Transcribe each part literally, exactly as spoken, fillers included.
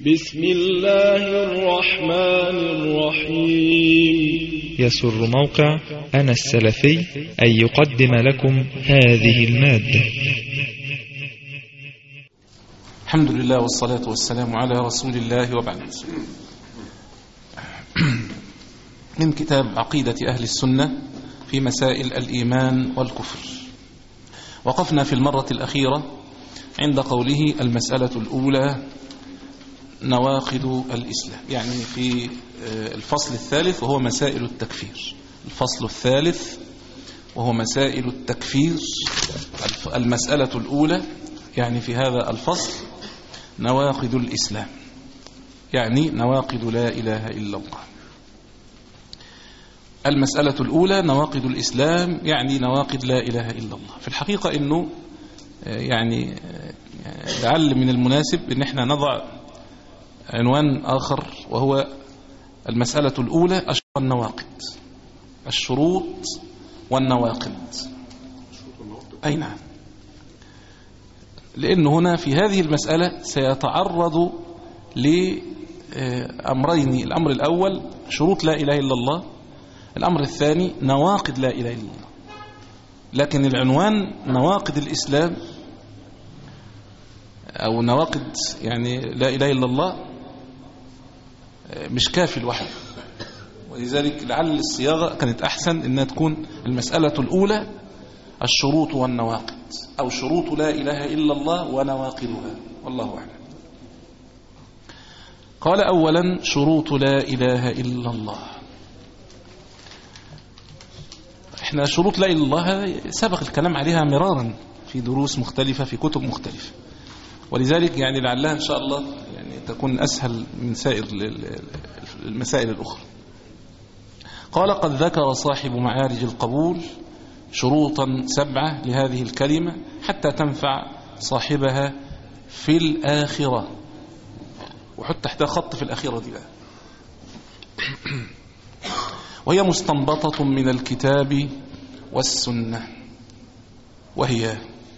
بسم الله الرحمن الرحيم. يسر موقع أنا السلفي أن يقدم لكم هذه المادة. الحمد لله والصلاة والسلام على رسول الله وبعد. من كتاب عقيدة أهل السنة في مسائل الإيمان والكفر. وقفنا في المرة الأخيرة عند قوله المسألة الأولى نواقض الإسلام، يعني في الفصل الثالث وهو مسائل التكفير. الفصل الثالث وهو مسائل التكفير. المسألة الأولى يعني في هذا الفصل نواقض الإسلام، يعني نواقض لا إله إلا الله. المسألة الأولى نواقض الإسلام يعني نواقض لا إله إلا الله. في الحقيقة إنه يعني لعل من المناسب إن احنا نضع عنوان آخر، وهو المسألة الأولى الشروط والنواقض. الشروط والنواقض أي نعم، لأن هنا في هذه المسألة سيتعرض لأمرين. الأمر الأول شروط لا إله إلا الله، الأمر الثاني نواقض لا إله إلا الله. لكن العنوان نواقض الإسلام أو نواقض يعني لا إله إلا الله مش كافي لوحده، ولذلك لعل الصياغة كانت أحسن إنها تكون المسألة الأولى الشروط والنواقض، أو شروط لا إله إلا الله ونواقضها، والله أعلم. قال أولا شروط لا إله إلا الله. احنا شروط لا إله إلا الله سبق الكلام عليها مرارا في دروس مختلفة في كتب مختلفة، ولذلك يعني لعلها إن شاء الله يعني تكون أسهل من سائر المسائل الأخرى. قال قد ذكر صاحب معارج القبول شروطا سبعة لهذه الكلمة حتى تنفع صاحبها في الآخرة. وحط تحتها خط في الآخرة دي بقى. وهي مستنبطة من الكتاب والسنة، وهي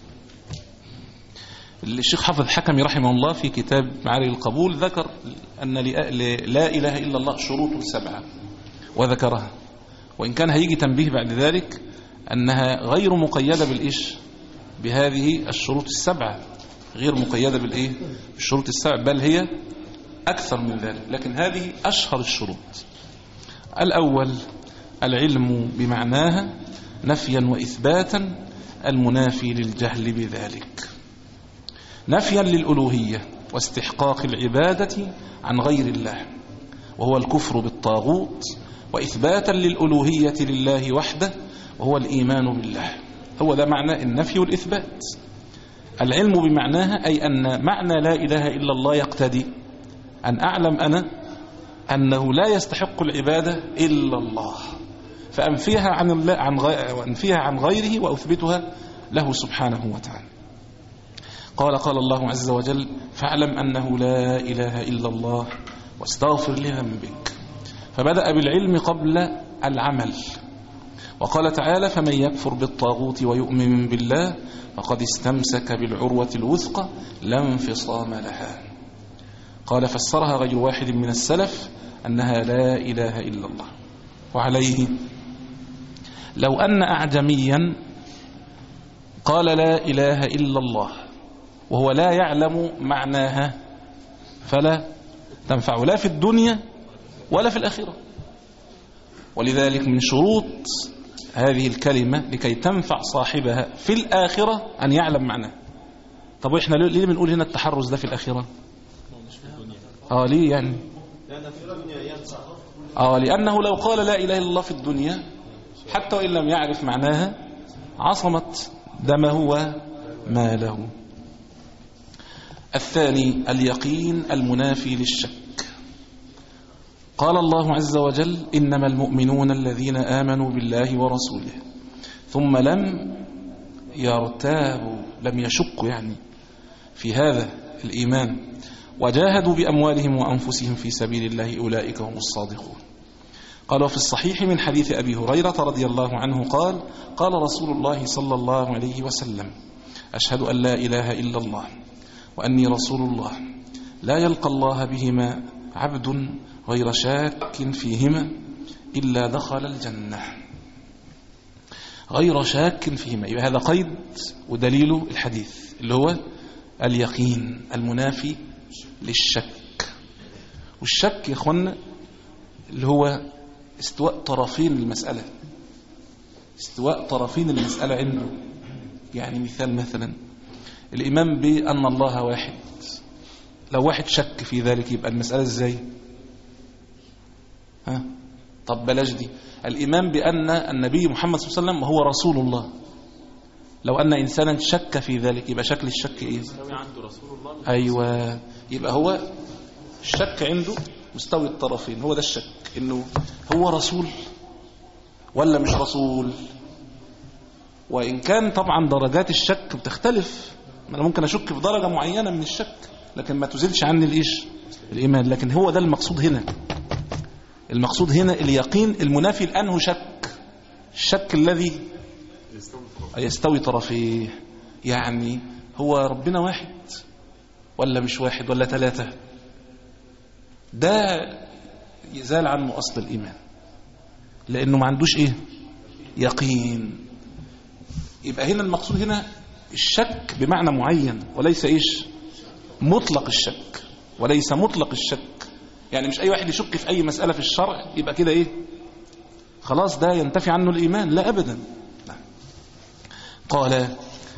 الشيخ حافظ حكمي رحمه الله في كتاب معارج القبول ذكر أن لا إله إلا الله شروط سبعة وذكرها، وإن كان هيجي تنبيه بعد ذلك أنها غير مقيدة بالإيش بهذه الشروط السبعة، غير مقيدة بالإيه بالشروط السبعة، بل هي أكثر من ذلك، لكن هذه أشهر الشروط. الأول العلم بمعناها نفيا وإثباتا المنافي للجهل بذلك، نفيا للألوهية واستحقاق العبادة عن غير الله وهو الكفر بالطاغوت، وإثباتا للألوهية لله وحده وهو الإيمان بالله. هو ده معنى النفي والإثبات. العلم بمعناها أي أن معنى لا إله إلا الله يقتضي أن أعلم أنا أنه لا يستحق العبادة إلا الله، فأنفيها عن الله عن وأنفيها عن غيره وأثبتها له سبحانه وتعالى. قال قال الله عز وجل فاعلم أنه لا إله إلا الله واستغفر لذنبك، فبدأ بالعلم قبل العمل. وقال تعالى فمن يكفر بالطاغوت ويؤمن بالله فقد استمسك بالعروة الوثقى لا انفصام لها. قال فسرها غير واحد من السلف أنها لا إله إلا الله. وعليه لو أن أعجميا قال لا إله إلا الله وهو لا يعلم معناها فلا تنفع لا في الدنيا ولا في الآخرة. ولذلك من شروط هذه الكلمة لكي تنفع صاحبها في الآخرة أن يعلم معناها. طب إحنا ليه بنقول هنا التحرز ده في الآخرة؟ آه ليه يعني؟ آه لأنه لو قال لا إله إلا الله في الدنيا حتى وإن لم يعرف معناها عصمت دمه وماله. الثاني اليقين المنافي للشك. قال الله عز وجل إنما المؤمنون الذين آمنوا بالله ورسوله ثم لم يرتابوا، لم يشكوا يعني في هذا الإيمان، وجاهدوا بأموالهم وأنفسهم في سبيل الله أولئك هم الصادقون. قال وفي الصحيح من حديث أبي هريرة رضي الله عنه قال قال رسول الله صلى الله عليه وسلم أشهد أن لا إله إلا الله وأني رسول الله لا يلقى الله بهما عبد غير شاك فيهما إلا دخل الجنة. غير شاك فيهما، يبقى هذا قيد ودليله الحديث اللي هو اليقين المنافي للشك. والشك يا اخوانا اللي هو استواء طرفين المسألة، استواء طرفين المسألة عنده. يعني مثال مثلا الإيمان بأن الله واحد، لو واحد شك في ذلك يبقى المسألة ازاي؟ ها؟ طب بلاش دي، الإيمان بأن النبي محمد صلى الله عليه وسلم هو رسول الله، لو أن إنسانا شك في ذلك يبقى شكل الشك إيه؟ أيوة، يبقى هو الشك عنده مستوي الطرفين، هو ده الشك، إنه هو رسول ولا مش رسول. وإن كان طبعا درجات الشك بتختلف، أنا ممكن أشك في درجة معينة من الشك لكن ما تزيلش عني الإيش؟ الإيمان. لكن هو ده المقصود هنا، المقصود هنا اليقين المنافي لأنه شك، الشك الذي يستوي طرفيه. يعني هو ربنا واحد ولا مش واحد ولا ثلاثة، ده يزال عنه أصل الإيمان لأنه ما عندوش إيه؟ يقين. يبقى هنا المقصود هنا الشك بمعنى معين وليس إيش؟ مطلق الشك، وليس مطلق الشك. يعني مش أي واحد يشك في أي مسألة في الشرع يبقى كده إيه؟ خلاص ده ينتفي عنه الإيمان، لا أبدا. قال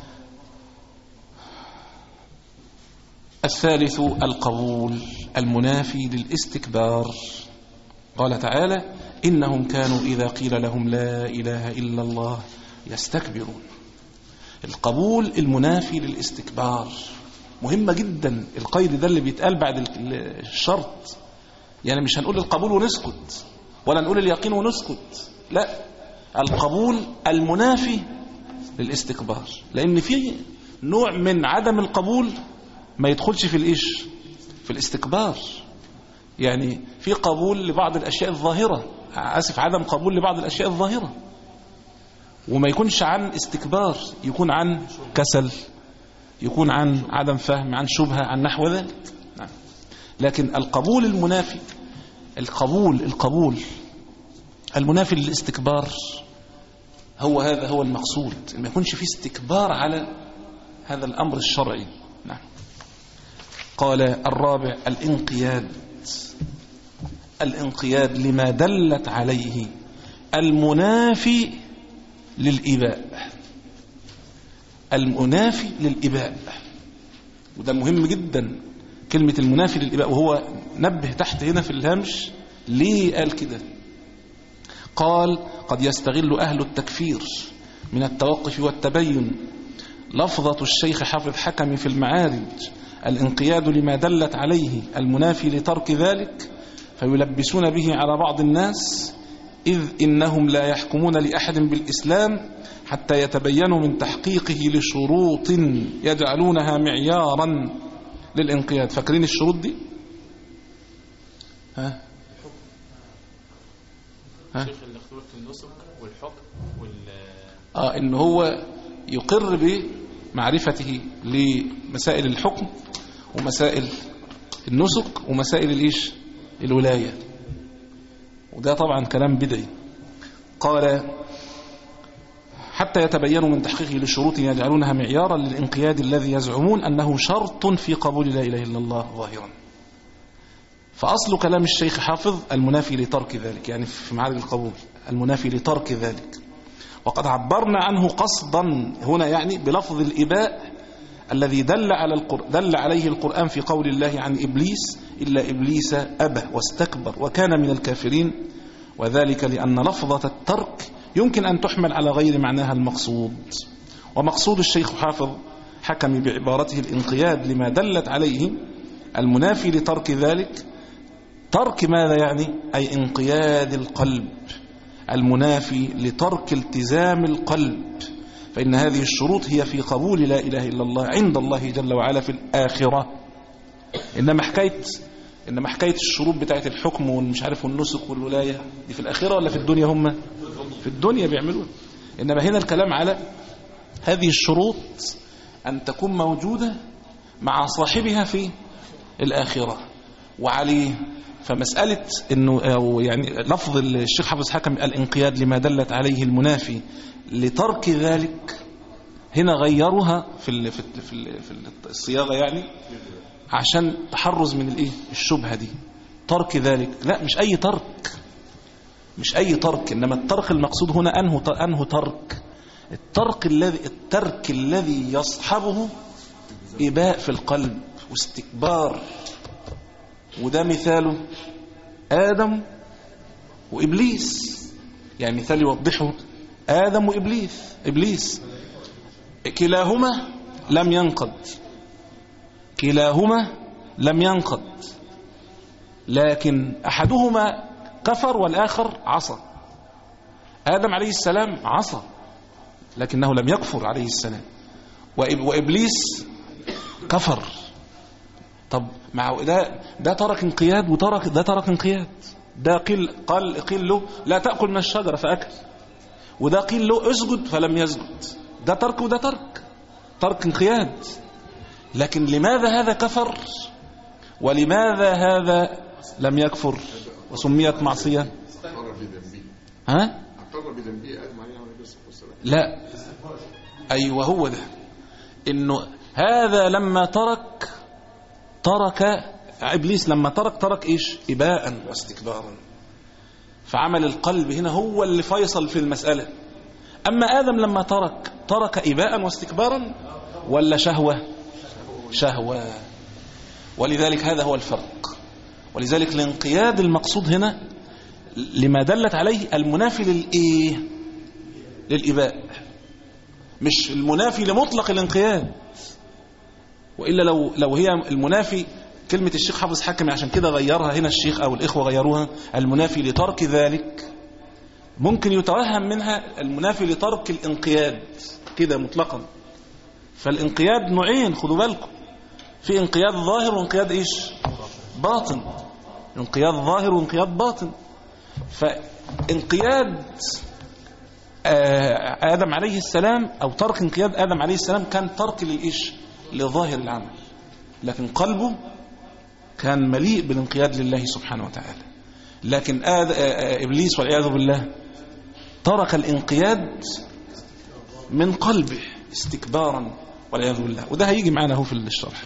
الثالث القبول المنافي للاستكبار. قال تعالى إنهم كانوا إذا قيل لهم لا إله إلا الله يستكبرون. القبول المنافي للاستكبار مهمة جدا. القيد ده اللي بيتقال بعد الشرط، يعني مش هنقول القبول ونسكت ولا نقول اليقين ونسكت، لا، القبول المنافي للاستكبار. لأن في نوع من عدم القبول ما يدخلش في الإيش؟ في الاستكبار. يعني في قبول لبعض الأشياء الظاهرة، أسف عدم قبول لبعض الأشياء الظاهرة، وما يكونش عن استكبار، يكون عن كسل، يكون عن عدم فهم، عن شبهة، عن نحو ذلك. نعم. لكن القبول المنافي، القبول القبول المنافي للاستكبار هو هذا هو المقصود، ما يكونش فيه استكبار على هذا الأمر الشرعي. نعم. قال الرابع الانقياد، الانقياد لما دلت عليه المنافي للإباء، المنافي للإباء. وده مهم جدا كلمة المنافي للإباء، وهو نبه تحت هنا في الهامش ليه قال كده. قال قد يستغل أهل التكفير من التوقف والتبين لفظة الشيخ حافظ حكمي في المعارج الانقياد لما دلت عليه المنافي لترك ذلك، فيلبسون به على بعض الناس، إذ إنهم لا يحكمون لأحد بالإسلام حتى يتبينوا من تحقيقه لشروط يجعلونها معيارا للانقياد. فاكرين الشروط دي؟ ها؟ ها؟ والحكم وال... آه إن هو يقر بمعرفته لمسائل الحكم ومسائل النسك ومسائل الإيش؟ الولاية. وده طبعا كلام بدعي. قال حتى يتبينوا من تحقيقه لشروط يجعلونها معيارا للانقياد الذي يزعمون أنه شرط في قبول لا إله إلا الله ظاهرا. فأصل كلام الشيخ حافظ المنافي لترك ذلك، يعني في معارج القبول المنافي لترك ذلك. وقد عبرنا عنه قصدا هنا يعني بلفظ الإباء الذي دل على القرآن دل عليه القرآن في قول الله عن إبليس إلا إبليس أبى واستكبر وكان من الكافرين، وذلك لأن لفظة الترك يمكن أن تحمل على غير معناها المقصود. ومقصود الشيخ حافظ حكم بعبارته الانقياد لما دلت عليه المنافي لترك ذلك، ترك ماذا يعني؟ أي انقياد القلب المنافي لترك التزام القلب، فإن هذه الشروط هي في قبول لا إله إلا الله عند الله جل وعلا في الآخرة. إنما حكاية إنما حكاية الشروط بتاعت الحكم والمش عارف والنسك والولاية دي في الآخرة ولا في الدنيا؟ هم في الدنيا بيعملون. إنما هنا الكلام على هذه الشروط أن تكون موجودة مع صاحبها في الآخرة وعليه. فمسألة إنه أو يعني لفظ الشيخ حافظ حكم الانقياد لما دلت عليه المنافي لترك ذلك، هنا غيروها في ال في ال في, ال في الصياغة يعني عشان تحرز من الايه الشبهة دي. ترك ذلك لا، مش أي ترك، مش أي ترك، إنما الترك المقصود هنا أنه أنه ترك الترك الذي الترك الذي يصحبه إباء في القلب واستكبار. وده مثاله آدم وإبليس، يعني مثال يوضحه آدم وإبليس. إبليس كلاهما لم ينقض، كلاهما لم ينقض، لكن أحدهما كفر والآخر عصى. آدم عليه السلام عصى لكنه لم يكفر عليه السلام، وإبليس كفر. طب مع ده ده ترك انقياد وترك ده ترك انقياد. ده قيل قال قيل له لا تأكل من الشجرة فأكل، وده قيل له اسجد فلم يسجد. ده ترك وده ترك، ترك انقياد. لكن لماذا هذا كفر ولماذا هذا لم يكفر وسميت معصية؟ ها؟ لا، أيوة هو ده، إنه هذا لما ترك ترك إبليس لما ترك ترك إيش؟ إباء واستكبارا. فعمل القلب هنا هو اللي فيصل في المسألة. أما آدم لما ترك ترك إباء واستكبارا ولا شهوة؟ شهوة. ولذلك هذا هو الفرق. ولذلك الانقياد المقصود هنا لما دلت عليه المنافي للإيه؟ للإباء، مش المنافي لمطلق الانقياد. وإلا لو لو هي المنافي كلمة الشيخ حافظ حكمي عشان كده غيرها هنا الشيخ أو الإخوة غيروها المنافي لترك ذلك، ممكن يتوهم منها المنافي لترك الانقياد كده مطلقا. فالانقياد نوعين، خدوا بالكم، في انقياد ظاهر وانقياد إيش؟ باطن. انقياد ظاهر وانقياد باطن. فانقياد آدم عليه السلام أو ترك انقياد آدم عليه السلام كان ترك للإيش؟ لظاهر العمل، لكن قلبه كان مليء بالانقياد لله سبحانه وتعالى. لكن إبليس والعياذ بالله ترك الانقياد من قلبه استكبارا والعياذ بالله. وده هيجي معنا هو في الشرح.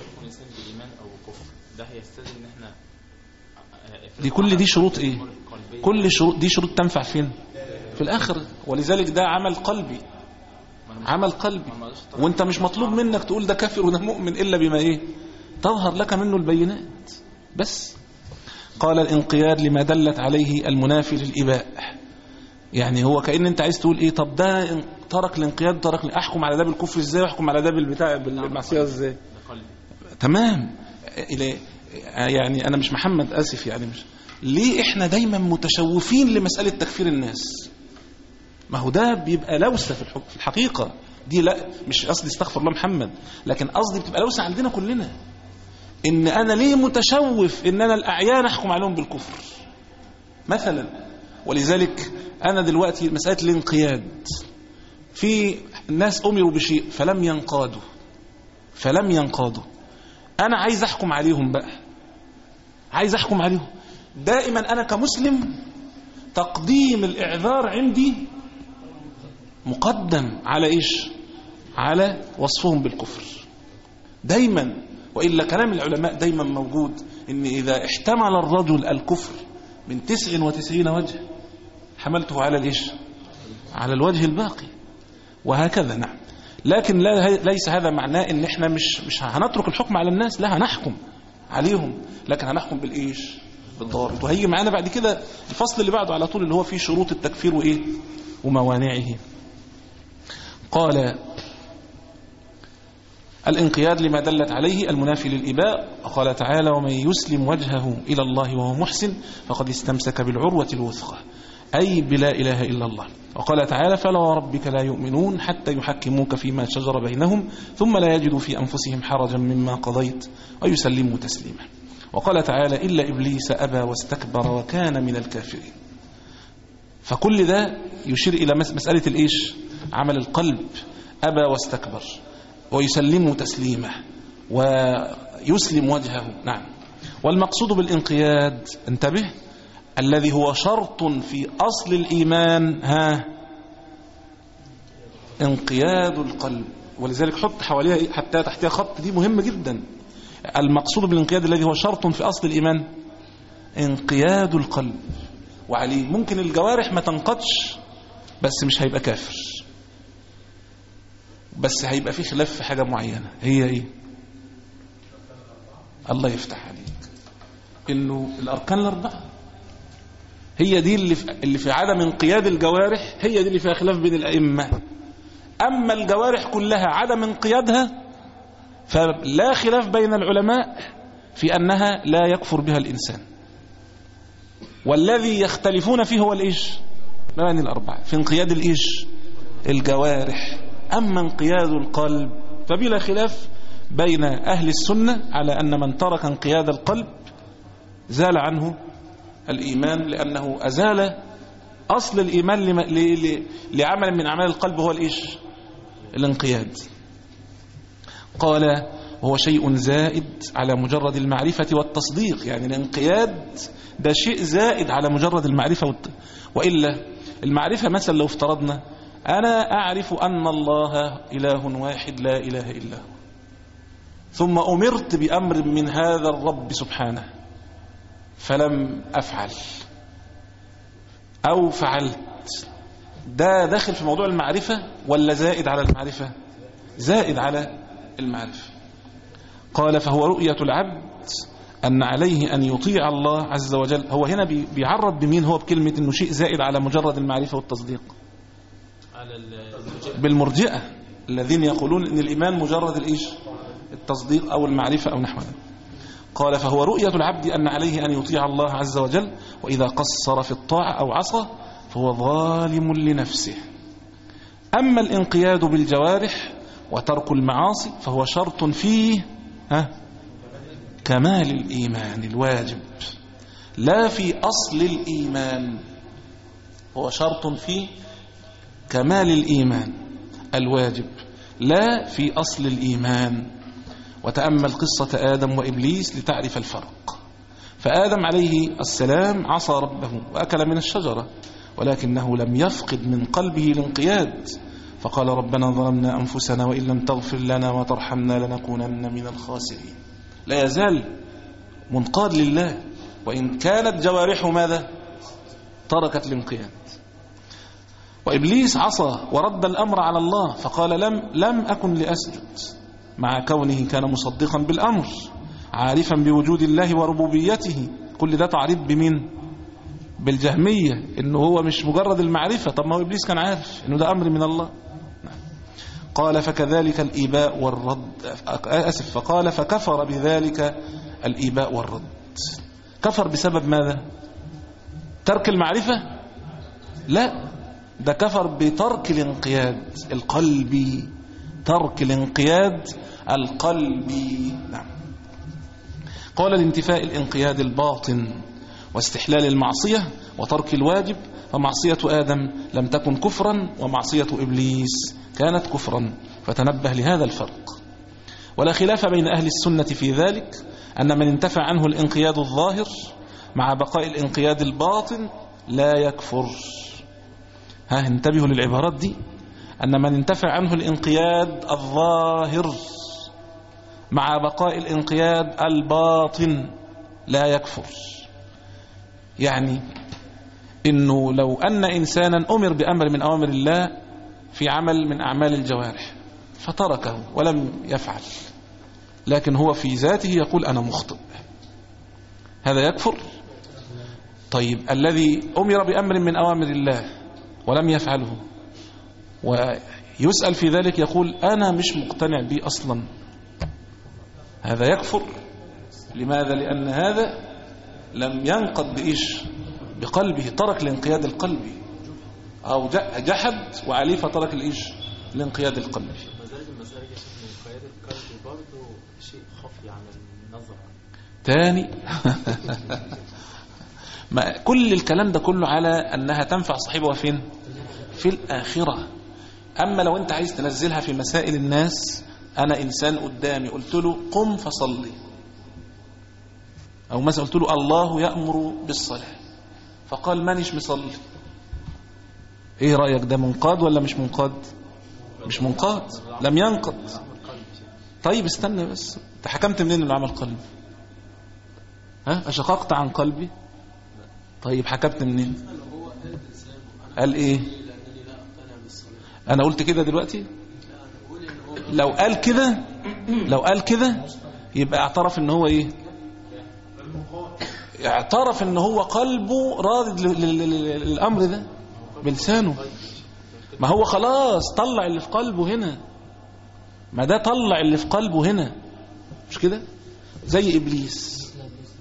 دي كل دي شروط ايه؟ كل شروط دي شروط تنفع فين؟ في الآخرة. ولذلك ده عمل قلبي، عمل قلبي. وانت مش مطلوب منك تقول ده كافر وده مؤمن إلا بما ايه؟ تظهر لك منه البينات بس. قال الانقياد لما دلت عليه المنافي للإباء، يعني هو كأن انت عايز تقول ايه؟ طب ده ترك الانقياد ترك، احكم على ده بالكفر ازاي واحكم على ده بالبتاع بالمعصية ازاي؟ تمام. يعني انا مش محمد اسف، يعني مش ليه احنا دايما متشوفين لمسألة تكفير الناس؟ ما هو ده بيبقى لوسة في الحقيقة دي. لا مش قصدي استغفر الله محمد، لكن قصدي بتبقى لوسة عندنا كلنا. ان انا ليه متشوف ان انا الاعيان احكم عليهم بالكفر مثلا. ولذلك انا دلوقتي مسألة الانقياد، في الناس امروا بشيء فلم ينقادوا فلم ينقادوا انا عايز احكم عليهم بقى، عايز احكم عليهم. دائما انا كمسلم تقديم الاعذار عندي مقدم على ايش؟ على وصفهم بالكفر دايما. وإلا كلام العلماء دايما موجود ان اذا احتمل الرجل الكفر من تسع وتسعين وجه حملته على الايش؟ على الوجه الباقي، وهكذا. نعم. لكن لا ليس هذا معناه ان احنا مش مش هنترك الحكم على الناس، لا هنحكم عليهم، لكن هنحكم بالايش؟ بالضوابط. وهيجي معانا بعد كده الفصل اللي بعده على طول اللي هو فيه شروط التكفير وايه؟ وموانعه. قال الانقياد لما دلت عليه المنافي للإباء. قال تعالى ومن يسلم وجهه إلى الله وهو محسن فقد استمسك بالعروة الوثقى، أي بلا إله إلا الله. وقال تعالى فلا وربك لا يؤمنون حتى يحكموك فيما شجر بينهم ثم لا يجدوا في أنفسهم حرجا مما قضيت ويسلموا تسليما. وقال تعالى إلا إبليس أبى واستكبر وكان من الكافرين. فكل ده يشير إلى مسألة الإيش؟ عمل القلب. أبى واستكبر ويسلموا تسليما، ويسلم وجهه. نعم. والمقصود بالانقياد، انتبه، الذي هو شرط في أصل الإيمان، ها، انقياد القلب. ولذلك حط حواليها حتى تحتها خط، دي مهمة جدا. المقصود بالانقياد الذي هو شرط في أصل الإيمان انقياد القلب. وعليه ممكن الجوارح ما تنقضش بس مش هيبقى كافر، بس هيبقى فيه خلاف في حاجة معينة. هي ايه؟ الله يفتح عليك، انه الاركان الاربعة هي دي اللي في, اللي في عدم انقياد الجوارح، هي دي اللي فيها خلاف بين الائمة. اما الجوارح كلها عدم انقيادها فلا خلاف بين العلماء في انها لا يكفر بها الانسان. والذي يختلفون فيه هو الايش؟ مباني الاربعة في انقياد الايش؟ الجوارح. اما انقياد القلب فبلا خلاف بين اهل السنة على ان من ترك انقياد القلب زال عنه الايمان، لانه ازال اصل الايمان لم... ل... ل... لعمل من اعمال القلب هو الايش؟ الانقياد. قال وهو شيء زائد على مجرد المعرفة والتصديق، يعني الانقياد ده شيء زائد على مجرد المعرفة والت... وإلا المعرفة مثلا لو افترضنا أنا أعرف أن الله إله واحد لا إله إلا هو، ثم أمرت بأمر من هذا الرب سبحانه فلم أفعل أو فعلت، ده داخل في موضوع المعرفة ولا زائد على المعرفة؟ زائد على المعرفة. قال فهو رؤية العبد أن عليه أن يطيع الله عز وجل. هو هنا بيعرض بمين هو بكلمة أنه شيء زائد على مجرد المعرفة والتصديق؟ بالمرجئة الذين يقولون أن الإيمان مجرد الإيش؟ التصديق أو المعرفة أو نحو ذلك. قال فهو رؤية العبد أن عليه أن يطيع الله عز وجل، وإذا قصر في الطاعة أو عصى فهو ظالم لنفسه. أما الانقياد بالجوارح وترك المعاصي فهو شرط فيه ها كمال الإيمان الواجب، لا في أصل الإيمان، هو شرط فيه كمال الإيمان الواجب لا في أصل الإيمان. وتأمل قصة آدم وإبليس لتعرف الفرق. فآدم عليه السلام عصى ربه وأكل من الشجرة، ولكنه لم يفقد من قلبه الانقياد، فقال ربنا ظلمنا أنفسنا وإن لم تغفر لنا وترحمنا لنكونن من الخاسرين. لا يزال منقاد لله، وإن كانت جوارحه ماذا؟ تركت الانقياد. وإبليس عصى ورد الأمر على الله فقال لم, لم أكن لأسجد، مع كونه كان مصدقا بالأمر عارفا بوجود الله وربوبيته. كل ده تعريض بمين؟ بالجهمية، إنه هو مش مجرد المعرفة. طب ما هو إبليس كان عارف إنه ده أمر من الله. قال فكذلك الإيباء والرد، أسف فقال فكفر بذلك الإيباء والرد. كفر بسبب ماذا؟ ترك المعرفة؟ لا، ده كفر بترك الانقياد القلبي، ترك الانقياد القلبي. نعم. قال لانتفاء الانقياد الباطن واستحلال المعصية وترك الواجب، فمعصية آدم لم تكن كفرا ومعصية إبليس كانت كفرا، فتنبه لهذا الفرق. ولا خلاف بين أهل السنة في ذلك أن من انتفع عنه الانقياد الظاهر مع بقاء الانقياد الباطن لا يكفر. ها انتبهوا للعبارات دي، أن من انتفع عنه الانقياد الظاهر مع بقاء الانقياد الباطن لا يكفر. يعني إنه لو أن إنسانا أمر بأمر من أوامر الله في عمل من أعمال الجوارح فتركه ولم يفعل، لكن هو في ذاته يقول أنا مخطئ، هذا يكفر؟ طيب الذي أمر بأمر من أوامر الله ولم يفعله ويسأل في ذلك يقول أنا مش مقتنع به أصلا، هذا يكفر. لماذا؟ لأن هذا لم ينقض بإيش؟ بقلبه، ترك الانقياد القلبي، أو جحد وعليه فترك الإيش؟ الانقياد القلبي. الانقياد القلبي برضه شيء خفي عن النظر تاني. ما كل الكلام ده كله على أنها تنفع صاحبها فين؟ في الآخرة. أما لو أنت عايز تنزلها في مسائل الناس، أنا إنسان قدامي قلت له قم فصلي، أو مثلا قلت له الله يأمر بالصلاة فقال مانيش مصلي، ايه رأيك؟ ده منقاد ولا مش منقاد؟ مش منقاد، لم ينقض. طيب استنى بس، انت حكمت منين انه عمل قلبي؟ ها اشققت عن قلبي؟ طيب حكمت منين؟ قال ايه؟ انا قلت كده دلوقتي؟ لو قال كده لو قال كده يبقى اعترف ان هو ايه؟ اعترف ان هو قلبه راضي للامر ده بلسانه. ما هو خلاص طلع اللي في قلبه هنا، ما ده طلع اللي في قلبه هنا، مش كده؟ زي إبليس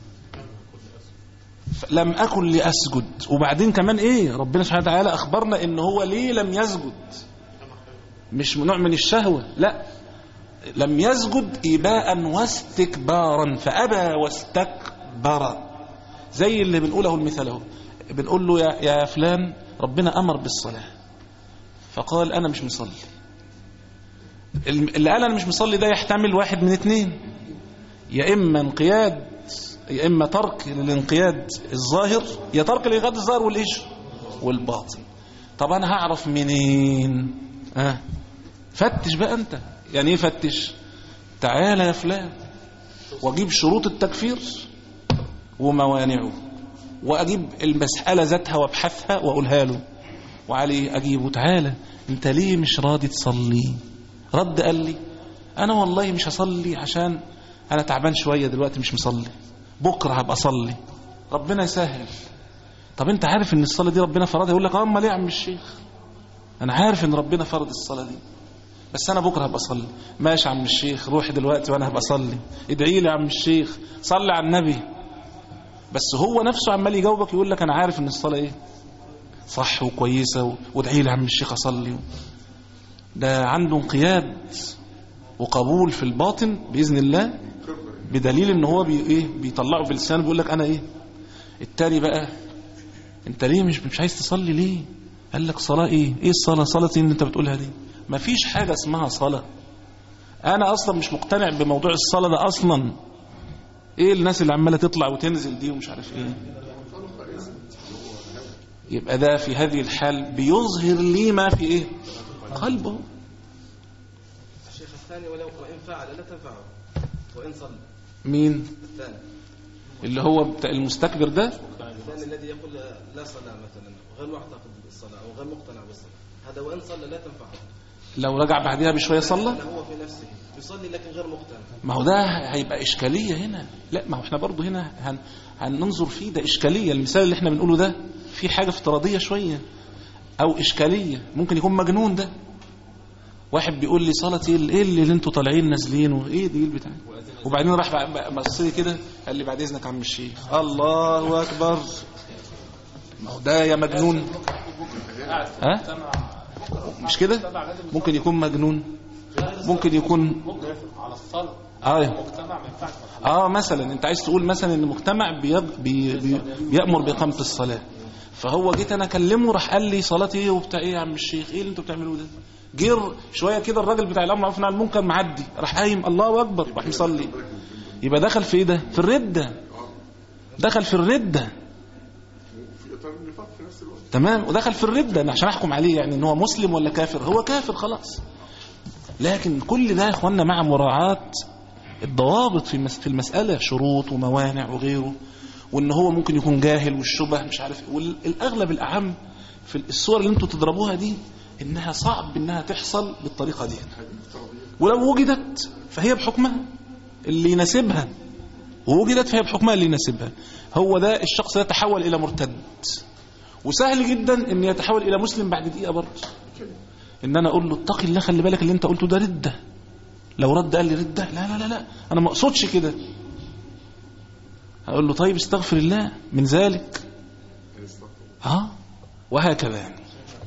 لم أكن لأسجد، وبعدين كمان إيه؟ ربنا سبحانه وتعالى أخبرنا إن هو ليه لم يسجد، مش نوع من الشهوة، لا، لم يسجد إباء واستكبارا، فأبى واستكبر. زي اللي بنقوله المثال اهو، بنقول له يا, يا فلان ربنا أمر بالصلاة، فقال أنا مش مصلي. اللي قال أنا مش مصلي ده يحتمل واحد من اتنين، يا إما انقياد، يا إما ترك للانقياد الظاهر، يا ترك للانقياد الظاهر والإيش والباطن. طب أنا هعرف منين؟ ها فتش بقى أنت. يعني إيه فتش؟ تعالى يا فلان وأجيب شروط التكفير وموانعه، وأجيب المسألة ذاتها وابحثها وأقولها له، وعليه أجيبه تعالى أنت ليه مش راضي تصلي؟ رد قال لي أنا والله مش هصلي عشان أنا تعبان شوية دلوقتي مش مصلي، بكرة هبقى أصلي، ربنا يسهل. طب أنت عارف إن الصلاة دي ربنا فرضها؟ يقول لك أما ليه يا عم الشيخ؟ أنا عارف إن ربنا فرض الصلاة دي، بس أنا بكرة هبقى أصلي. ماشي يا عم الشيخ، روح دلوقتي وأنا هبقى أصلي، ادعي لي يا عم الشيخ، صلي على النبي. بس هو نفسه عمال يجاوبك يقول لك أنا عارف إن الصلاة إيه؟ صح وكويسة، وادعي لي يا عم الشيخ أصلي. ده عنده انقياد وقبول في الباطن بإذن الله، بدليل إن هو بي إيه بيطلعه بلسانه بيقول لك أنا إيه. التاني بقى أنت ليه مش مش عايز تصلي ليه؟ قال لك صلاة إيه؟ إيه الصلاة؟ صلاة إيه اللي أنت بتقولها دي؟ ما فيش حاجة اسمها صلاة. أنا أصلا مش مقتنع بموضوع الصلاة ده أصلا. إيه الناس اللي عمالة تطلع وتنزل دي ومش عارف إيه؟ يبقى ده في هذه الحال بيظهر لي ما في إيه؟ قلبه. الشيخ الثاني ولو وإن فعل لا تنفعه وإن صلى. مين؟ الثاني اللي هو بتاع المستكبر ده؟ الثاني الذي يقول لا صلاة مثلا غير معتقد بالصلاة أو غير مقتنع بالصلاة، هذا وإن صلى لا تنفعه. لو رجع بعدها بشوية صلى؟ هو في نفسه يصلي لكن غير مقتنع. ما هو ده هيبقى إشكالية هنا. لا، ما هو احنا برضو هنا هن... هننظر فيه، ده إشكالية. المثال اللي احنا بنقوله ده في حاجة افتراضية شوية أو إشكالية، ممكن يكون مجنون. ده واحد بيقول لي صلاة ايه اللي, اللي انتوا طالعين نازلين وايه دي بتاع، وبعدين راح بصلي كده قال لي بعد اذنك يا عم الشيخ الله اكبر. ما هو ده يا مجنون. ها مش كده؟ ممكن يكون مجنون، ممكن يكون على الصلاة اه مجتمع ما ينفعش. اه مثلا انت عايز تقول مثلا ان المجتمع بي... بي... بي... بيأمر بإقامة الصلاة، فهو جيت انا اكلمه راح قال لي صلاتي ايه وبتاع ايه يا عم الشيخ، ايه اللي انتوا بتعملوه ده؟ جير شويه كده الراجل بتاع الامر معروف عن المنكر معدي راح قايم الله اكبر راح مصلي، يبقى دخل في ايه ده؟ في الردة، دخل في الردة. تمام، ودخل في الردة عشان احكم عليه يعني ان هو مسلم ولا كافر. هو كافر خلاص. لكن كل ده يا اخوانا مع مراعاة الضوابط في في المسألة، شروط وموانع وغيره، وان هو ممكن يكون جاهل والشبه مش عارف. والاغلب الاعم في الصور اللي انتوا تضربوها دي انها صعب انها تحصل بالطريقة دي، ولو وجدت فهي بحكمها اللي يناسبها، ووجدت فهي بحكمها اللي يناسبها. هو ده الشخص ده تحول الى مرتد، وسهل جدا ان يتحول الى مسلم بعد دقيقة برضه. ان انا اقول له اتقي الله، خلي بالك اللي انت قلته ده ردة. لو رد قال لي ردة، لا لا لا لا انا ما اقصدش كده، هقول له طيب استغفر الله من ذلك. ها وهكذا يعني.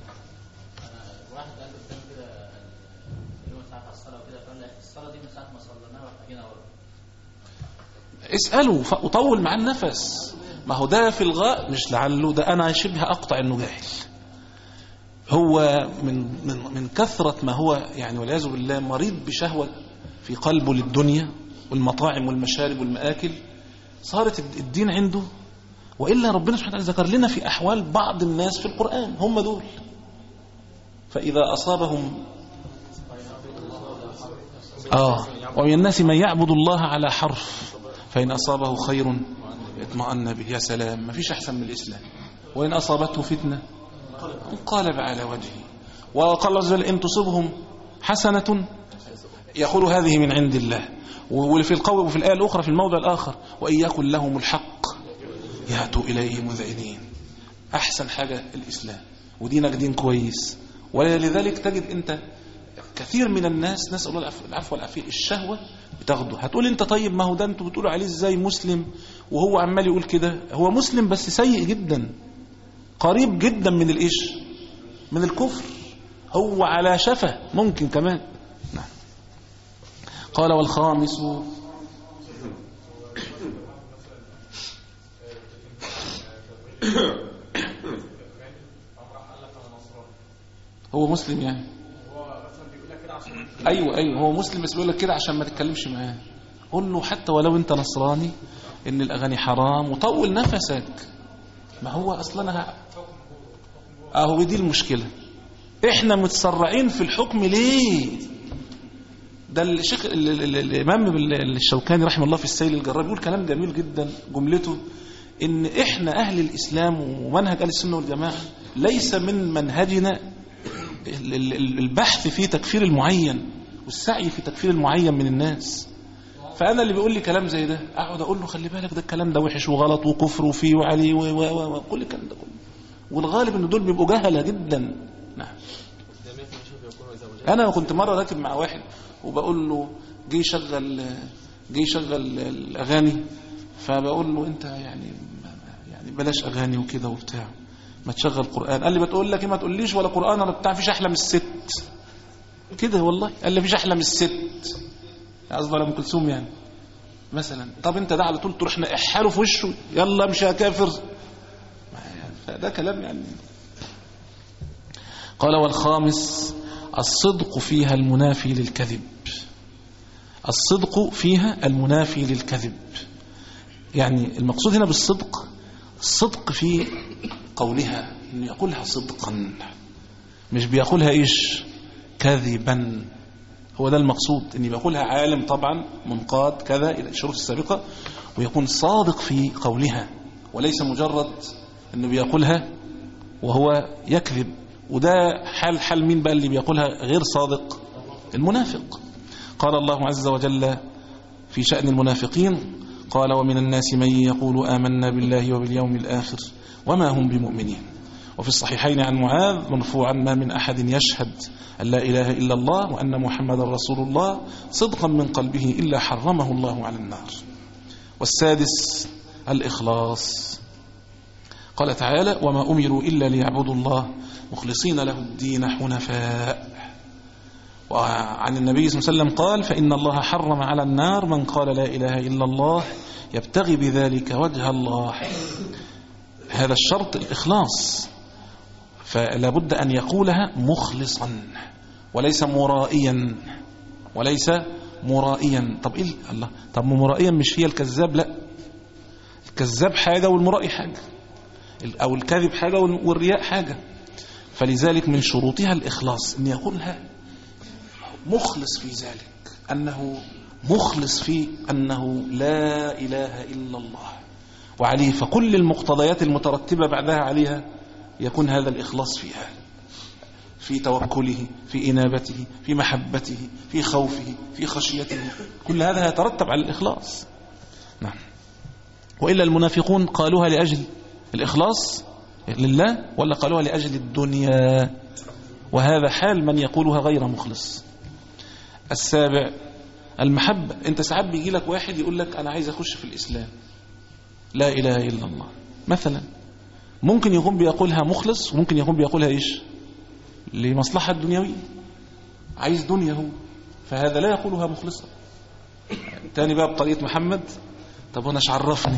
اسأله وطول معاه النفس. ما هو ده في الغاء مش لعله، ده أنا شبه أقطع إنه جاهل. هو من من من كثرة ما هو يعني والعياذ بالله مريض بشهوة في قلبه للدنيا والمطاعم والمشارب والمآكل، صارت الدين عنده. وإلا ربنا سبحانه وتعالى ذكر لنا في أحوال بعض الناس في القرآن هم دول. فإذا أصابهم آه ومن الناس من يعبد الله على حرف فإن أصابه خير اطمأن به. يا سلام، ما فيش أحسن من الإسلام. وإن أصابته فتنة انقلب على وجهه. وقال الله عز وجل إن تصبهم حسنة يقول هذه من عند الله. وفي القول وفي الآية الأخرى في الموضع الآخر وإن يكن لهم الحق يأتوا إليه مذعنين. أحسن حاجة الإسلام، ودينك دين كويس. ولذلك تجد أنت كثير من الناس، نسأل الله العفو والعافية، الشهوة بتاخده. هتقول أنت طيب ما هو ده أنتوا بتقولوا عليه إزاي مسلم وهو عمال يقول كده؟ هو مسلم بس سيء جدا، قريب جدا من الإيش، من الكفر. هو على شفة ممكن كمان. نعم. قال والخامس هو مسلم يعني. ايوه ايوه هو مسلم بس بيقول لك كده عشان ما تتكلمش معاه. قول له حتى ولو انت نصراني ان الاغاني حرام وطول نفسك. ما هو اصلا اهو دي المشكله، احنا متسرعين في الحكم ليه؟ ده الشيخ الامام الشوكاني رحمه الله في السيل الجرار بيقول كلام جميل جدا. جملته ان احنا اهل الاسلام ومنهج اهل السنه والجماعه ليس من منهجنا البحث في تكفير المعين والسعي في تكفير المعين من الناس. فانا اللي بيقول لي كلام زي ده اقعد اقول له خلي بالك ده الكلام ده وحش وغلط وكفر وفيه وعليه وكل الكلام ده كله. والغالب ان دول بيبقوا جهله جدا. نعم. انا كنت مره راكب مع واحد وبقول له جه يشغل جه يشغل الاغاني، فبقول له انت يعني يعني بلاش اغاني وكده وبتاع، ما تشغل قرآن. قال لي بتقول لك ايه؟ ما تقوليش ولا قرآن ولا بتاع، فيش احلى من الست كده والله. قال لي فيش احلى من الست، قصدي على ام كلثوم يعني مثلا. طب انت ده على طول تروح نقحاله في وشه يلا مش هكافر، فده كلام يعني. قال والخامس الصدق فيها المنافي للكذب. الصدق فيها المنافي للكذب، يعني المقصود هنا بالصدق الصدق في قولها، انه يقولها صدقا مش بيقولها ايش كذبا. هو ده المقصود، انه بيقولها عالم طبعا منقاد كذا الى الشروط السابقه، ويكون صادق في قولها وليس مجرد انه بيقولها وهو يكذب. وده حال حال مين بقى اللي بيقولها غير صادق؟ المنافق. قال الله عز وجل في شأن المنافقين قال ومن الناس من يقول آمنا بالله وباليوم الآخر وما هم بمؤمنين. وفي الصحيحين عن معاذ مرفوعا ما من أحد يشهد أن لا إله إلا الله وأن محمد رسول الله صدقا من قلبه إلا حرمه الله على النار. والسادس الإخلاص. قال تعالى وما أمروا إلا ليعبدوا الله مخلصين له الدين حنفاء. وعن النبي صلى الله عليه وسلم قال فإن الله حرم على النار من قال لا إله إلا الله يبتغي بذلك وجه الله. هذا الشرط الإخلاص، فلا بد أن يقولها مخلصا وليس مرائيا وليس مرائيا. طب إيه الله؟ طب مرائيا مش هي الكذاب؟ لا، الكذاب حاجة والمرائي حاجة، أو الكذب حاجة والرياء حاجة. فلذلك من شروطها الإخلاص، أن يقولها مخلص في ذلك، أنه مخلص في أنه لا إله إلا الله وعليه، فكل المقتضيات المترتبة بعدها عليها يكون هذا الإخلاص فيها، في توكله، في إنابته، في محبته، في خوفه، في خشيته. كل هذا يترتب على الإخلاص. نعم. وإلا المنافقون قالوها لأجل الإخلاص لله ولا قالوها لأجل الدنيا؟ وهذا حال من يقولها غير مخلص. السابع المحبة. انت ساعات بيجي لك واحد يقول لك انا عايز اخش في الاسلام لا اله الا الله مثلا، ممكن يكون بيقولها مخلص وممكن يكون بيقولها ايش لمصلحة دنيوية، عايز دنيا هو، فهذا لا يقولها مخلصا. تاني بقى بطريقة محمد، طب وانا ايش عرفني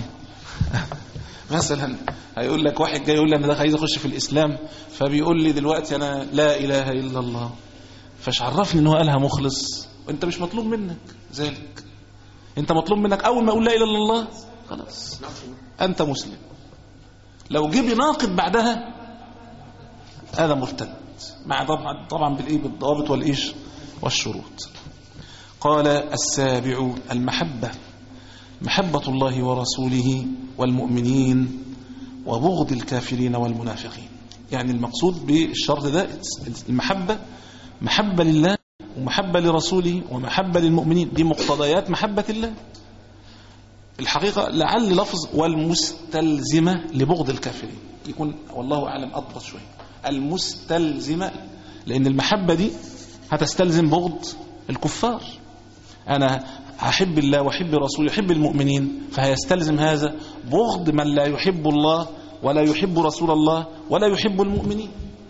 مثلا هيقول لك واحد جاي يقول لي انا ده عايز اخش في الاسلام، فبيقول لي دلوقتي انا لا اله الا الله، فاش عرفني انه قالها مخلص؟ وانت مش مطلوب منك ذلك، انت مطلوب منك اول ما اقول لا اله الا الله خلاص أنت مسلم. لو جه بناقض بعدها هذا مرتد، مع طبعا طبعا بالايه بالضوابط والايش والشروط. قال السابع المحبة، محبة الله ورسوله والمؤمنين وبغض الكافرين والمنافقين. يعني المقصود بالشرط ده المحبة، محبة لله ومحبة لرسوله ومحبة للمؤمنين، دي مقتضيات محبة الله. الحقيقة لعل لفظ والمستلزمة لبغض الكافرين يكون والله أعلم أضبط شوية. المستلزمة، لأن المحبة دي هتستلزم بغض الكفار. أنا أحب الله وأحب رسوله يحب المؤمنين، فهيستلزم هذا بغض من لا يحب الله ولا يحب رسول الله ولا يحب المؤمنين.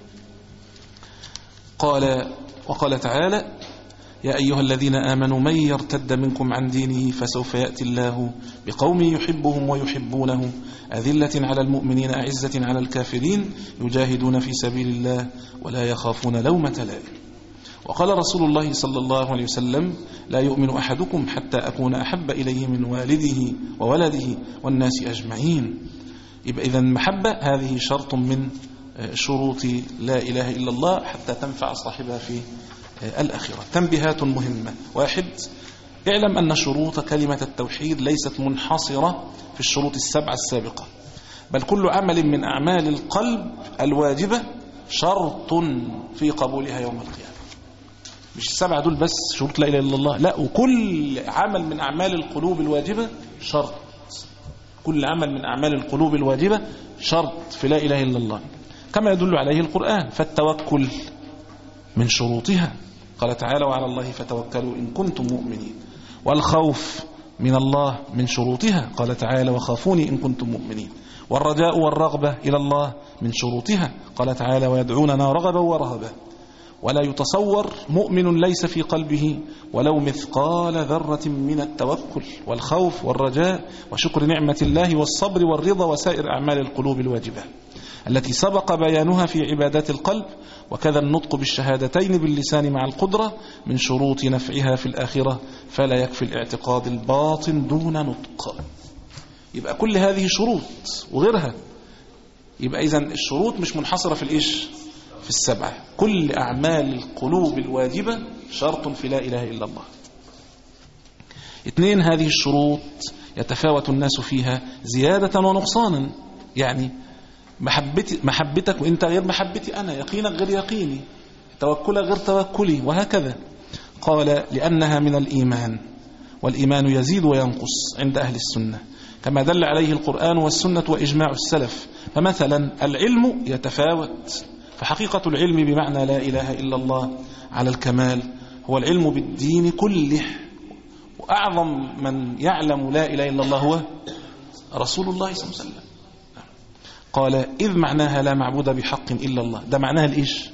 قال وقال تعالى يا أيها الذين آمنوا من يرتد منكم عن دينه فسوف يأتي الله بقوم يحبهم ويحبونه أذلة على المؤمنين أعزة على الكافرين يجاهدون في سبيل الله ولا يخافون لومة لائم. وقال رسول الله صلى الله عليه وسلم لا يؤمن أحدكم حتى أكون أحب إليه من والده وولده والناس أجمعين. يبقى إذن محبة هذه شرط من شروط لا إله إلا الله حتى تنفع صاحبها في الآخرة. تنبيهات مهمة. واحد، اعلم أن شروط كلمة التوحيد ليست منحصرة في الشروط السبعة السابقة، بل كل عمل من أعمال القلب الواجبة شرط في قبولها يوم القيامة. مش السبعة دول بس شروط لا إله إلا الله، لا، وكل عمل من أعمال القلوب الواجبة شرط. كل عمل من أعمال القلوب الواجبة شرط في لا إله إلا الله، كما يدل عليه القرآن. فالتوكل من شروطها، قال تعالى وعلى الله فتوكلوا إن كنتم مؤمنين. والخوف من الله من شروطها، قال تعالى وخافوني إن كنتم مؤمنين. والرجاء والرغبة إلى الله من شروطها، قال تعالى ويدعوننا رغبا ورهبا. ولا يتصور مؤمن ليس في قلبه ولو مثقال ذرة من التوكل والخوف والرجاء وشكر نعمة الله والصبر والرضا وسائر أعمال القلوب الواجبة التي سبق بيانها في عبادات القلب. وكذا النطق بالشهادتين باللسان مع القدرة من شروط نفعها في الآخرة، فلا يكفي الاعتقاد الباطن دون نطق. يبقى كل هذه شروط وغيرها. يبقى إذن الشروط مش منحصرة في الإيش؟ في السبعة. كل أعمال القلوب الواجبة شرط في لا إله إلا الله. اثنين، هذه الشروط يتفاوت الناس فيها زيادة ونقصانا. يعني محبتي محبتك وانت غير محبتي أنا، يقينك غير يقيني، توكلك غير توكلي، وهكذا. قال لأنها من الإيمان، والإيمان يزيد وينقص عند أهل السنة كما دل عليه القرآن والسنة وإجماع السلف. فمثلا العلم يتفاوت، فحقيقة العلم بمعنى لا إله إلا الله على الكمال هو العلم بالدين كله، وأعظم من يعلم لا إله إلا الله هو رسول الله صلى الله عليه وسلم. قال إذ معناها لا معبود بحق إلا الله، ده معناها الإيش؟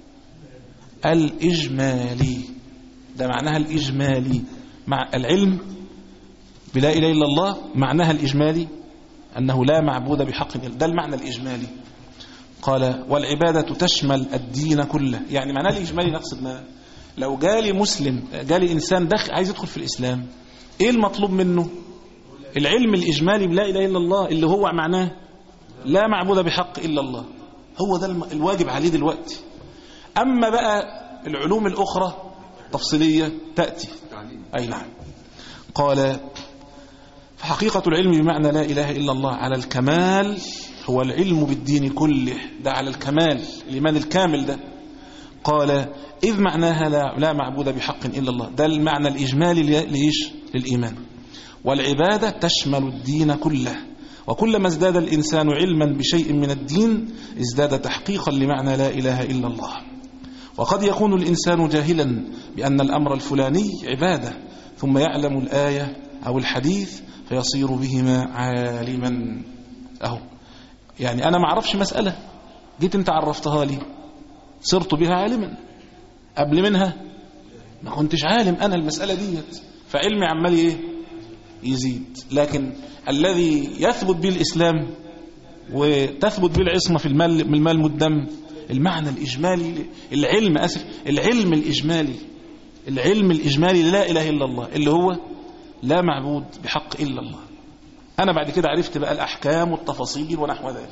الإجمالي. ده معناها الإجمالي. مع العلم بلا إله إلا الله معناها الإجمالي أنه لا معبود بحق إلا الله، ده المعنى الإجمالي. قال والعبادة تشمل الدين كله. يعني معناه الإجمالي نقصد ما لو جالي مسلم، جالي إنسان داخل عايز يدخل في الإسلام، إيه المطلوب منه؟ العلم الإجمالي بلا إله إلا الله اللي هو معناه لا معبود بحق إلا الله، هو ده الواجب عليه دلوقتي. أما بقى العلوم الأخرى تفصيلية تأتي. أي نعم. قال فحقيقة العلم بمعنى لا إله إلا الله على الكمال هو العلم بالدين كله، ده على الكمال، الإيمان الكامل ده. قال إذ معناها لا, لا معبود بحق إلا الله، ده المعنى الإجمالي ليش؟ للإيمان. والعبادة تشمل الدين كله، وكلما ازداد الإنسان علما بشيء من الدين ازداد تحقيقا لمعنى لا إله إلا الله. وقد يكون الإنسان جاهلا بأن الأمر الفلاني عبادة ثم يعلم الآية أو الحديث فيصير بهما عالما. أهو يعني أنا ما أعرفش مسألة، جيت أنت عرفتها لي صرت بها عالما. قبل منها ما كنتش عالم أنا المسألة ديت، فعلمي عمال إيه؟ يزيد. لكن الذي يثبت به الإسلام وتثبت به العصمة في المال, من المال والدم، المعنى الإجمالي، العلم أسف العلم الإجمالي العلم الإجمالي لا إله إلا الله اللي هو لا معبود بحق إلا الله. أنا بعد كده عرفت بقى الأحكام والتفاصيل ونحو ذلك.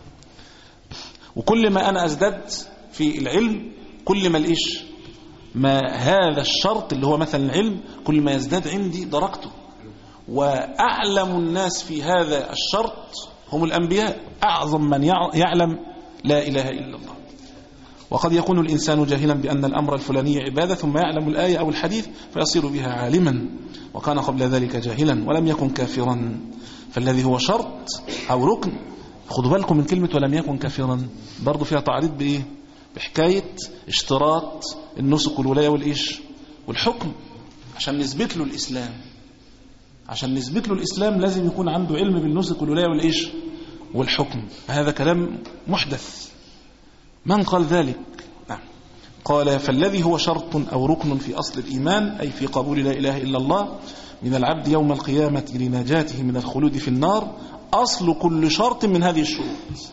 وكل ما أنا أزددت في العلم كل ما الإيش ما هذا الشرط اللي هو مثلا العلم كل ما يزداد عندي درجته. وأعلم الناس في هذا الشرط هم الأنبياء، أعظم من يعلم لا إله إلا الله. وقد يكون الإنسان جاهلا بأن الأمر الفلاني عبادة ثم يعلم الآية أو الحديث فيصير بها عالما، وكان قبل ذلك جاهلا ولم يكن كافرا. فالذي هو شرط أو ركن، خدوا بالكم من كلمة ولم يكن كافرا، برضو فيها تعريض بإيه؟ بحكاية اشتراط النسك والولاية والإيش والحكم. عشان نثبت له الإسلام عشان نثبت له الإسلام لازم يكون عنده علم بالنسك والولاية والإيش والحكم. هذا كلام محدث. من قال ذلك؟ نعم. قال فالذي هو شرط أو ركن في أصل الإيمان أي في قبول لا إله إلا الله من العبد يوم القيامة لنجاته من الخلود في النار أصل كل شرط من هذه الشروط.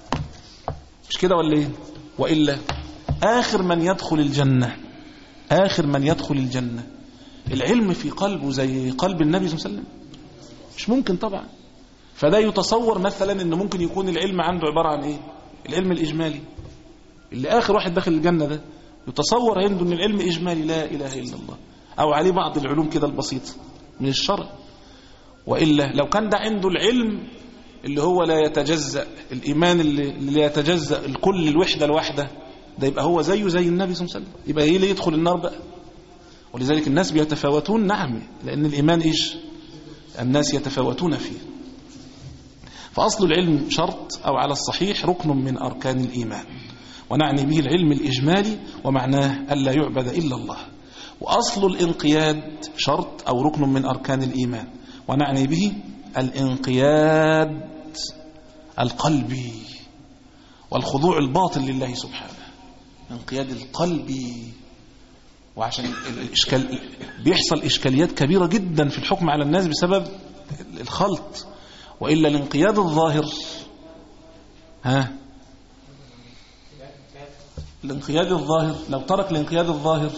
مش كده ولا إيه؟ وإلا آخر من يدخل الجنة آخر من يدخل الجنة العلم في قلبه زي قلب النبي صلى الله عليه وسلم؟ مش ممكن طبعا. فده يتصور مثلا إنه ممكن يكون العلم عنده عبارة عن إيه؟ العلم الإجمالي اللي آخر واحد داخل الجنة ده يتصور عنده أن العلم إجمالي لا إله إلا الله، أو عليه بعض العلوم كده البسيطة من الشرع. وإلا لو كان ده عنده العلم اللي هو لا يتجزأ، الإيمان اللي, اللي يتجزأ الكل الوحدة الواحدة، ده يبقى هو زيه زي النبي صلى الله عليه وسلم، يبقى إيه اللي يدخل النار بقى؟ ولذلك الناس بيتفاوتون. نعم، لأن الإيمان إيش؟ الناس يتفاوتون فيه. فأصل العلم شرط أو على الصحيح ركن من أركان الإيمان، ونعني به العلم الإجمالي ومعناه ألا يعبد إلا الله. وأصل الانقياد شرط أو ركن من أركان الإيمان، ونعني به الانقياد القلبي والخضوع الباطن لله سبحانه، انقياد القلبي. وعشان الإشكال بيحصل إشكاليات كبيرة جدا في الحكم على الناس بسبب الخلط. وإلا الانقياد الظاهر ها الانقياد الظاهر لو ترك الانقياد الظاهر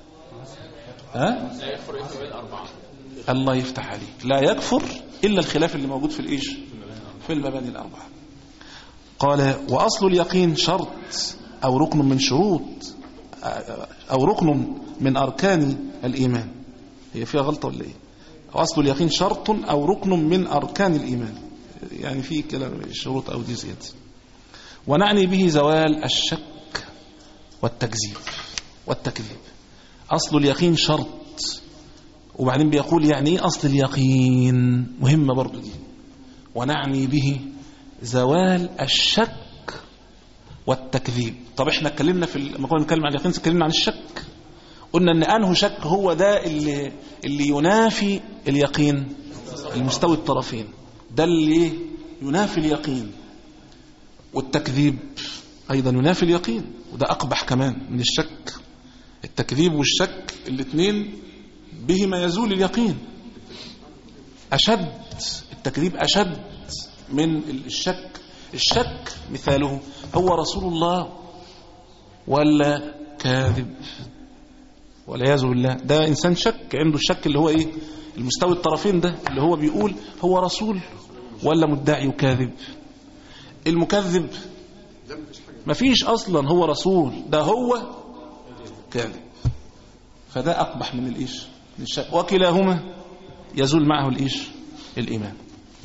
ها الله يفتح عليك لا يكفر إلا الخلاف اللي موجود في الإيش في المباني الأربعة. قال وأصل اليقين شرط أو ركن من شروط أو ركن من أركان الإيمان. هي فيها غلطة ولا إيه؟ وأصل اليقين شرط أو ركن من أركان الإيمان، يعني في كلام الشروط أو دي زيادة. ونعني به زوال الشك والتكذيب والتكذيب. أصل اليقين شرط، وبعدين بيقول يعني إيه أصل اليقين؟ مهمة برضو دي. ونعني به زوال الشك والتكذيب. طب احنا اتكلمنا في لما كنا نتكلم عن اليقين اتكلمنا عن الشك، قلنا ان انه شك هو ده اللي اللي ينافي اليقين، المستوي الطرفين ده اللي ينافي اليقين. والتكذيب ايضا ينافي اليقين، وده اقبح كمان من الشك. التكذيب والشك الاثنين بهما يزول اليقين. اشد التكذيب اشد من الشك. الشك مثاله هو رسول الله ولا كاذب والعياذ بالله. ده إنسان شك، عنده الشك اللي هو إيه؟ المستوي الطرفين ده اللي هو بيقول هو رسول ولا مدعي وكاذب. المكذب مفيش أصلا هو رسول، ده هو كاذب. فده أقبح من الإيش من الشك، وكلاهما يزول معه الإيش الإيمان.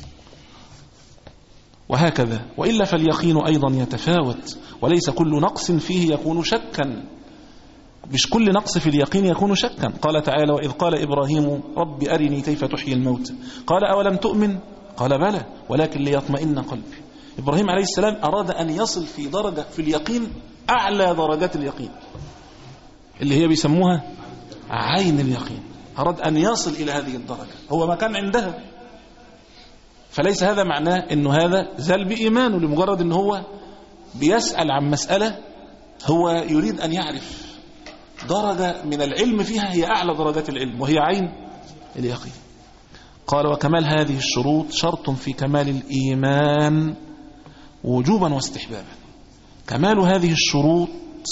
وهكذا. وإلا فاليقين أيضا يتفاوت، وليس كل نقص فيه يكون شكا. مش كل نقص في اليقين يكون شكا. قال تعالى وإذ قال إبراهيم رب أرني كيف تحيي الموت قال أولم تؤمن قال بلى ولكن ليطمئن قلبي. إبراهيم عليه السلام أراد أن يصل في درجة في اليقين أعلى درجات اليقين اللي هي بيسموها عين اليقين. أراد أن يصل إلى هذه الدرجة، هو ما كان عندها. فليس هذا معناه أنه هذا زال بإيمانه لمجرد أنه هو بيسأل عن مسألة هو يريد أن يعرف درجة من العلم فيها هي أعلى درجات العلم، وهي عين اليقين. قال وكمال هذه الشروط شرط في كمال الإيمان وجوبا واستحبابا. كمال هذه الشروط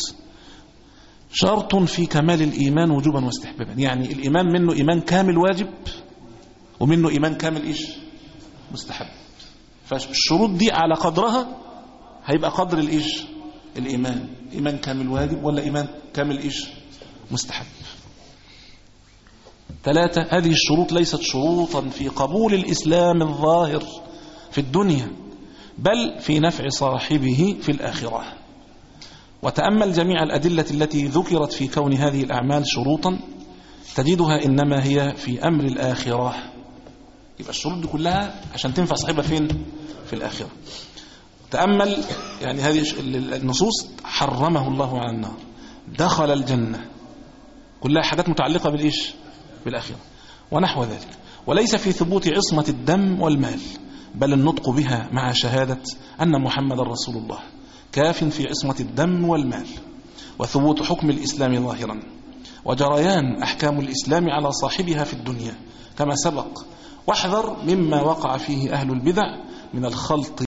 شرط في كمال الإيمان وجوبا واستحبابا. يعني الإيمان منه إيمان كامل واجب، ومنه إيمان كامل إيش مستحب. فالشروط دي على قدرها هيبقى قدر الإيش الإيمان، إيمان كامل واجب ولا إيمان كامل إيش مستحب. ثلاثة، هذه الشروط ليست شروطا في قبول الإسلام الظاهر في الدنيا بل في نفع صاحبه في الآخرة. وتأمل جميع الأدلة التي ذكرت في كون هذه الأعمال شروطا تجدها إنما هي في أمر الآخرة. يبقى الشروط دي كلها عشان تنفع صاحبها فين؟ في الآخرة. تأمل يعني هذه النصوص: حرمه الله على النار، دخل الجنة، كلها حاجات متعلقة بالإيش؟ بالآخرة ونحو ذلك. وليس في ثبوت عصمة الدم والمال بل النطق بها مع شهادة أن محمد رسول الله كاف في عصمة الدم والمال، وثبوت حكم الإسلام ظاهرا، وجريان أحكام الإسلام على صاحبها في الدنيا كما سبق. واحذر مما وقع فيه أهل البدع من الخلط